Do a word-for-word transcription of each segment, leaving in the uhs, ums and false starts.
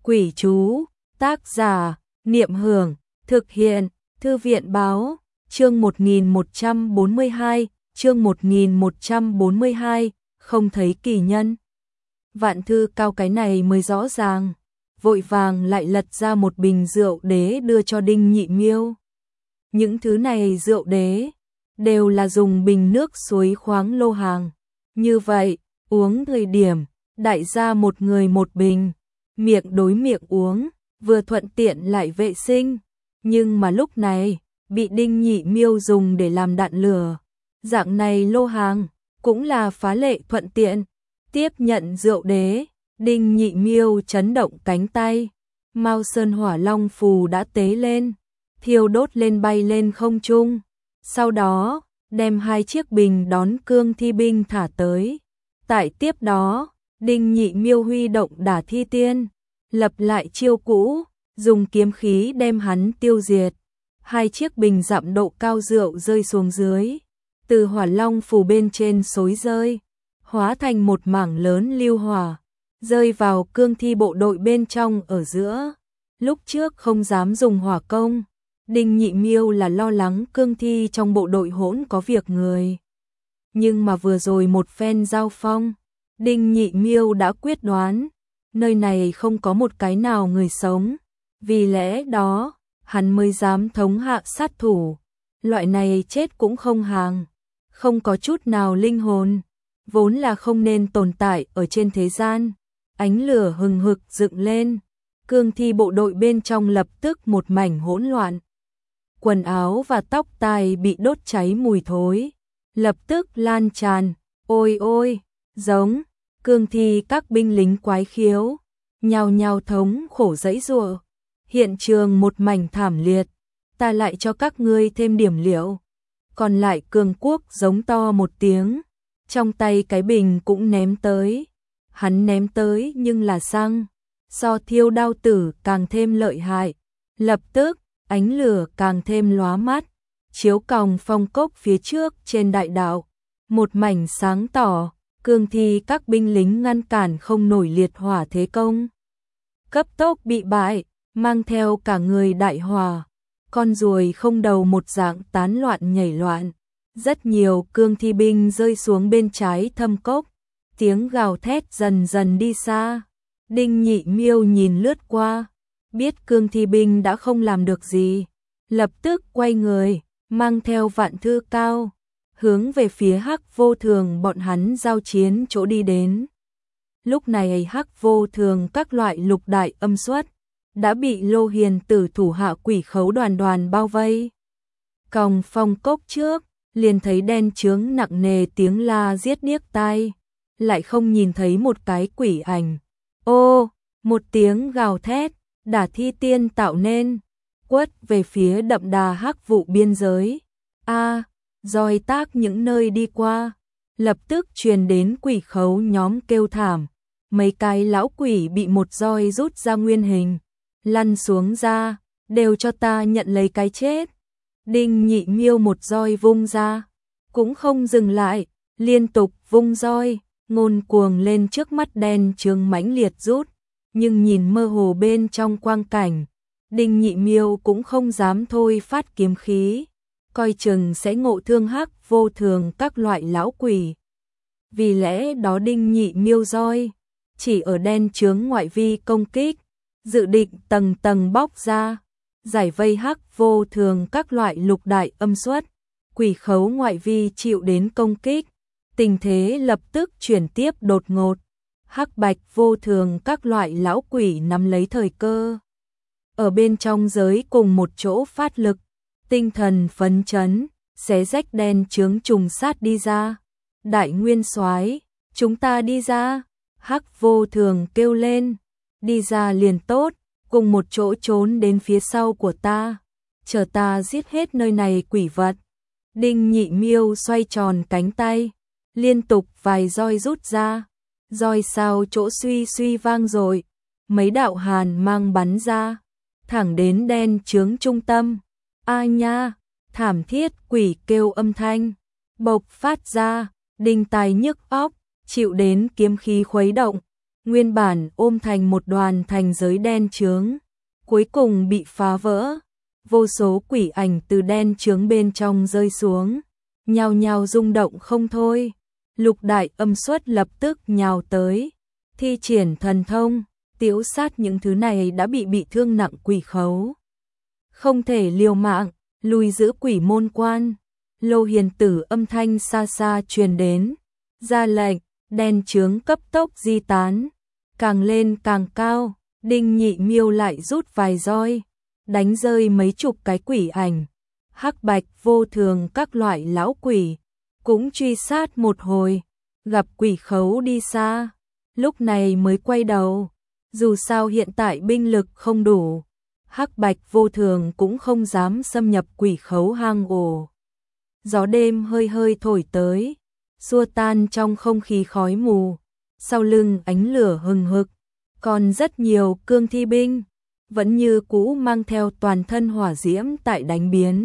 Quỷ chú, tác giả, Niệm Hưởng, thực hiện, Thư viện báo, chương một nghìn một trăm bốn mươi hai, chương một nghìn một trăm bốn mươi hai, không thấy kỳ nhân. Vạn Thư Cao cái này mới rõ ràng, vội vàng lại lật ra một bình rượu đế đưa cho Đinh Nhị Miêu. Những thứ này rượu đế, đều là dùng bình nước suối khoáng lô hàng. Như vậy, uống thời điểm, đại gia một người một bình, miệng đối miệng uống, vừa thuận tiện lại vệ sinh. Nhưng mà lúc này, bị Đinh Nhị Miêu dùng để làm đạn lửa. Dạng này lô hàng, cũng là phá lệ thuận tiện. Tiếp nhận rượu đế, Đinh Nhị Miêu chấn động cánh tay. Mao Sơn Hỏa Long phù đã tế lên, thiêu đốt lên bay lên không trung. Sau đó, đem hai chiếc bình đón cương thi binh thả tới. Tại tiếp đó, Đinh Nhị Miêu huy động Đả Thi Tiên, lập lại chiêu cũ, dùng kiếm khí đem hắn tiêu diệt. Hai chiếc bình dặm độ cao rượu rơi xuống dưới, từ Hỏa Long phù bên trên xối rơi, hóa thành một mảng lớn lưu hỏa, rơi vào cương thi bộ đội bên trong ở giữa. Lúc trước không dám dùng hỏa công, Đinh Nhị Miêu là lo lắng cương thi trong bộ đội hỗn có việc người. Nhưng mà vừa rồi một phen giao phong, Đinh Nhị Miêu đã quyết đoán, nơi này không có một cái nào người sống. Vì lẽ đó, hắn mới dám thống hạ sát thủ. Loại này chết cũng không hàng, không có chút nào linh hồn, vốn là không nên tồn tại ở trên thế gian. Ánh lửa hừng hực dựng lên, cương thi bộ đội bên trong lập tức một mảnh hỗn loạn. Quần áo và tóc tai bị đốt cháy mùi thối, lập tức lan tràn. Ôi ôi, giống, cương thi các binh lính quái khiếu, nhào nhào thống khổ giãy giụa. Hiện trường một mảnh thảm liệt, ta lại cho các ngươi thêm điểm liệu. Còn lại Cường Quốc giống to một tiếng, trong tay cái bình cũng ném tới. Hắn ném tới nhưng là xăng, so thiêu đao tử càng thêm lợi hại. Lập tức, ánh lửa càng thêm lóa mắt, chiếu còng phong cốc phía trước trên đại đạo. Một mảnh sáng tỏ, cương thi các binh lính ngăn cản không nổi liệt hỏa thế công. Cấp tốc bị bại, mang theo cả người đại hỏa, con ruồi không đầu một dạng tán loạn nhảy loạn. Rất nhiều cương thi binh rơi xuống bên trái thâm cốc, tiếng gào thét dần dần đi xa. Đinh Nhị Miêu nhìn lướt qua, biết cương thi binh đã không làm được gì, lập tức quay người, mang theo Vạn Thư Cao, hướng về phía Hắc Vô Thường bọn hắn giao chiến chỗ đi đến. Lúc này Hắc Vô Thường các loại lục đại âm xuất đã bị Lô Hiền Tử thủ hạ Quỷ Khấu đoàn đoàn bao vây. Còng phong cốc trước, liền thấy đen chướng nặng nề tiếng la giết điếc tai, lại không nhìn thấy một cái quỷ ảnh. Ô, một tiếng gào thét, Đả Thi Tiên tạo nên, quất về phía đậm đà hắc vụ biên giới. A, roi tác những nơi đi qua, lập tức truyền đến Quỷ Khấu nhóm kêu thảm. Mấy cái lão quỷ bị một roi rút ra nguyên hình, lăn xuống ra, đều cho ta nhận lấy cái chết. Đinh Nhị Miêu một roi vung ra, cũng không dừng lại, liên tục vung roi, ngôn cuồng lên trước mắt đen chướng mãnh liệt rút. Nhưng nhìn mơ hồ bên trong quang cảnh, Đinh Nhị Miêu cũng không dám thôi phát kiếm khí, coi chừng sẽ ngộ thương Hắc Vô Thường các loại lão quỷ. Vì lẽ đó Đinh Nhị Miêu roi chỉ ở đen chướng ngoại vi công kích, dự định tầng tầng bóc ra, giải vây Hắc Vô Thường các loại lục đại âm xuất. Quỷ Khấu ngoại vi chịu đến công kích, tình thế lập tức chuyển tiếp đột ngột. Hắc Bạch Vô Thường các loại lão quỷ nắm lấy thời cơ, ở bên trong giới cùng một chỗ phát lực, tinh thần phấn chấn, xé rách đen chướng trùng sát đi ra. Đại Nguyên Soái, chúng ta đi ra. Hắc Vô Thường kêu lên, đi ra liền tốt, cùng một chỗ trốn đến phía sau của ta, chờ ta giết hết nơi này quỷ vật. Đinh Nhị Miêu xoay tròn cánh tay, liên tục vài roi rút ra, roi sao chỗ suy suy vang rồi, mấy đạo hàn mang bắn ra, thẳng đến đen chướng trung tâm. A nha, thảm thiết quỷ kêu âm thanh bộc phát ra, đinh tai nhức óc, chịu đến kiếm khí khuấy động, nguyên bản ôm thành một đoàn thành giới đen chướng, cuối cùng bị phá vỡ, vô số quỷ ảnh từ đen chướng bên trong rơi xuống, nhao nhao rung động không thôi. Lục đại âm xuất lập tức nhào tới, thi triển thần thông, tiễu sát những thứ này đã bị bị thương nặng quỷ khấu. Không thể liều mạng, lùi giữ quỷ môn quan. Lô Hiền Tử âm thanh xa xa truyền đến, ra lệnh, đen chướng cấp tốc di tán, càng lên càng cao. Đinh Nhị Miêu lại rút vài roi, đánh rơi mấy chục cái quỷ ảnh. Hắc Bạch Vô Thường các loại lão quỷ cũng truy sát một hồi, gặp quỷ khấu đi xa, lúc này mới quay đầu. Dù sao hiện tại binh lực không đủ, Hắc Bạch Vô Thường cũng không dám xâm nhập quỷ khấu hang ổ. Gió đêm hơi hơi thổi tới, xua tan trong không khí khói mù, sau lưng ánh lửa hừng hực, còn rất nhiều cương thi binh, vẫn như cũ mang theo toàn thân hỏa diễm tại đánh biến.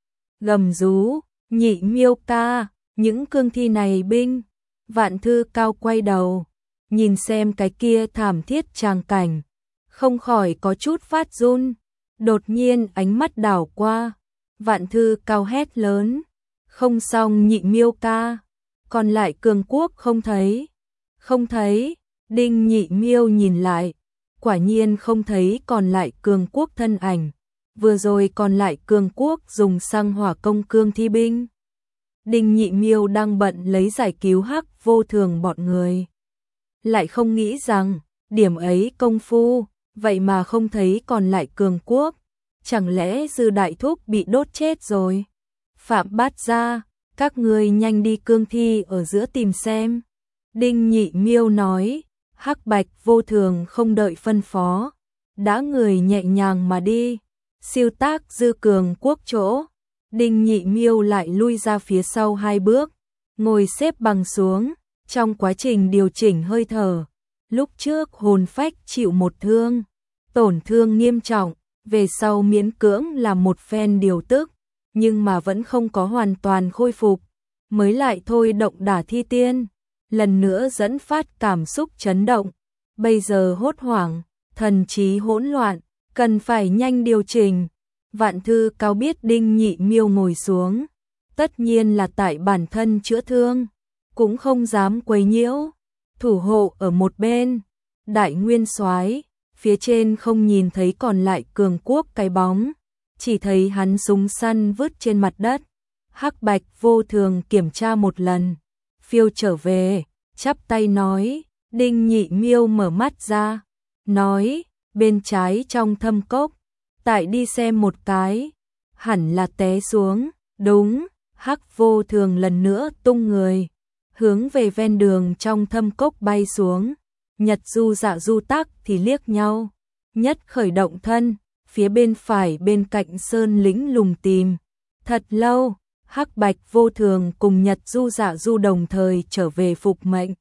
Gầm rú, Nhị Miêu ca, những cương thi này binh. Vạn Thư Cao quay đầu, nhìn xem cái kia thảm thiết tràng cảnh, không khỏi có chút phát run. Đột nhiên ánh mắt đảo qua, Vạn Thư Cao hét lớn, không xong Nhị Miêu ca, còn lại cường quốc không thấy, không thấy. Đinh Nhị Miêu nhìn lại, quả nhiên không thấy còn lại cường quốc thân ảnh, vừa rồi còn lại cường quốc dùng xăng hỏa công cương thi binh. Đinh Nhị Miêu đang bận lấy giải cứu Hắc Vô Thường bọn người, lại không nghĩ rằng điểm ấy công phu, vậy mà không thấy còn lại cường quốc, chẳng lẽ Dư Đại Thúc bị đốt chết rồi? Phạm Bát Gia, các ngươi nhanh đi cương thi ở giữa tìm xem. Đinh Nhị Miêu nói. Hắc Bạch Vô Thường không đợi phân phó, đã người nhẹ nhàng mà đi, siêu tác Dư Cường quốc chỗ. Đinh Nhị Miêu lại lui ra phía sau hai bước, ngồi xếp bằng xuống, trong quá trình điều chỉnh hơi thở. Lúc trước hồn phách chịu một thương, tổn thương nghiêm trọng, về sau miễn cưỡng làm một phen điều tức, nhưng mà vẫn không có hoàn toàn khôi phục, mới lại thôi động đả thi tiên. Lần nữa dẫn phát cảm xúc chấn động, bây giờ hốt hoảng, thần trí hỗn loạn, cần phải nhanh điều chỉnh. Vạn Thư Cao biết Đinh Nhị Miêu ngồi xuống, tất nhiên là tại bản thân chữa thương, cũng không dám quấy nhiễu, thủ hộ ở một bên. Đại Nguyên Soái, phía trên không nhìn thấy còn lại cường quốc cái bóng, chỉ thấy hắn súng săn vứt trên mặt đất. Hắc Bạch Vô Thường kiểm tra một lần, phiêu trở về, chắp tay nói. Đinh Nhị Miêu mở mắt ra, nói, bên trái trong thâm cốc, tại đi xem một cái, hẳn là té xuống. Đúng. Hắc Vô Thường lần nữa tung người, hướng về ven đường trong thâm cốc bay xuống. Nhật Du Dạ Du Tắc thì liếc nhau, nhất khởi động thân, phía bên phải bên cạnh sơn lĩnh lùng tìm. Thật lâu, Hắc Bạch Vô Thường cùng Nhật Du Dạ Du đồng thời trở về phục mệnh.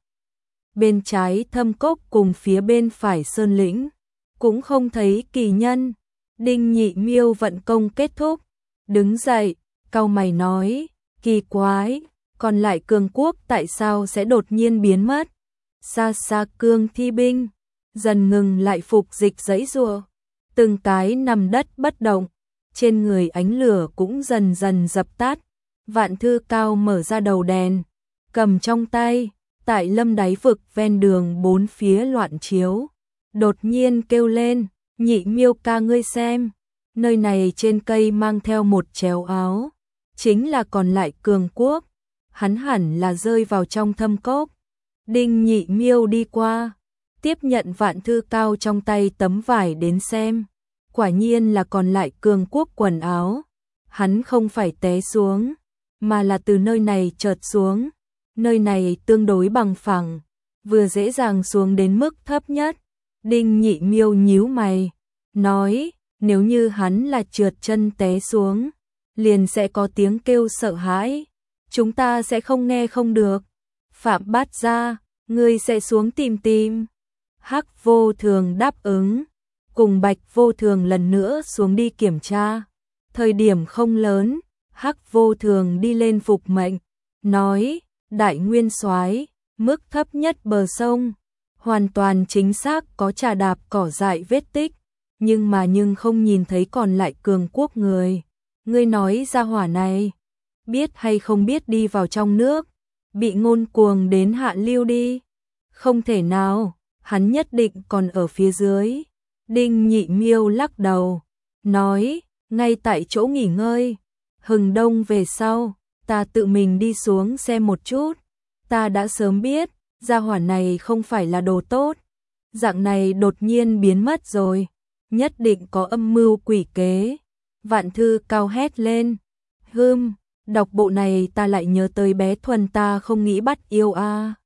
Bên trái thâm cốc cùng phía bên phải sơn lĩnh, cũng không thấy kỳ nhân. Đinh Nhị Miêu vận công kết thúc, đứng dậy, cau mày nói, kỳ quái, còn lại cường quốc tại sao sẽ đột nhiên biến mất? Xa xa cương thi binh, dần ngừng lại phục dịch giãy giụa, từng cái nằm đất bất động, trên người ánh lửa cũng dần dần dập tắt. Vạn Thư Cao mở ra đầu đèn, cầm trong tay, tại lâm đáy vực ven đường bốn phía loạn chiếu, đột nhiên kêu lên, Nhị Miêu ca ngươi xem, nơi này trên cây mang theo một chéo áo, chính là còn lại cường quốc, hắn hẳn là rơi vào trong thâm cốc. Đinh Nhị Miêu đi qua, tiếp nhận Vạn Thư Cao trong tay tấm vải đến xem, quả nhiên là còn lại cường quốc quần áo, hắn không phải té xuống, mà là từ nơi này chợt xuống. Nơi này tương đối bằng phẳng, vừa dễ dàng xuống đến mức thấp nhất. Đinh Nhị Miêu nhíu mày, nói, nếu như hắn là trượt chân té xuống, liền sẽ có tiếng kêu sợ hãi, chúng ta sẽ không nghe không được. Phạm Bát Gia, ngươi sẽ xuống tìm tìm. Hắc Vô Thường đáp ứng, cùng Bạch Vô Thường lần nữa xuống đi kiểm tra. Thời điểm không lớn, Hắc Vô Thường đi lên phục mệnh, nói, Đại Nguyên Soái, mức thấp nhất bờ sông, hoàn toàn chính xác có trà đạp cỏ dại vết tích, nhưng mà nhưng không nhìn thấy còn lại cường quốc người. Ngươi nói gia hỏa này, biết hay không biết đi vào trong nước, bị ngôn cuồng đến hạ lưu đi. Không thể nào, hắn nhất định còn ở phía dưới. Đinh Nhị Miêu lắc đầu, nói, ngay tại chỗ nghỉ ngơi, hừng đông về sau, ta tự mình đi xuống xem một chút. Ta đã sớm biết, gia hỏa này không phải là đồ tốt. Dạng này đột nhiên biến mất rồi, nhất định có âm mưu quỷ kế. Vạn Thư cao hét lên, hưm, đọc bộ này ta lại nhớ tới bé Thuần ta không nghĩ bắt yêu a.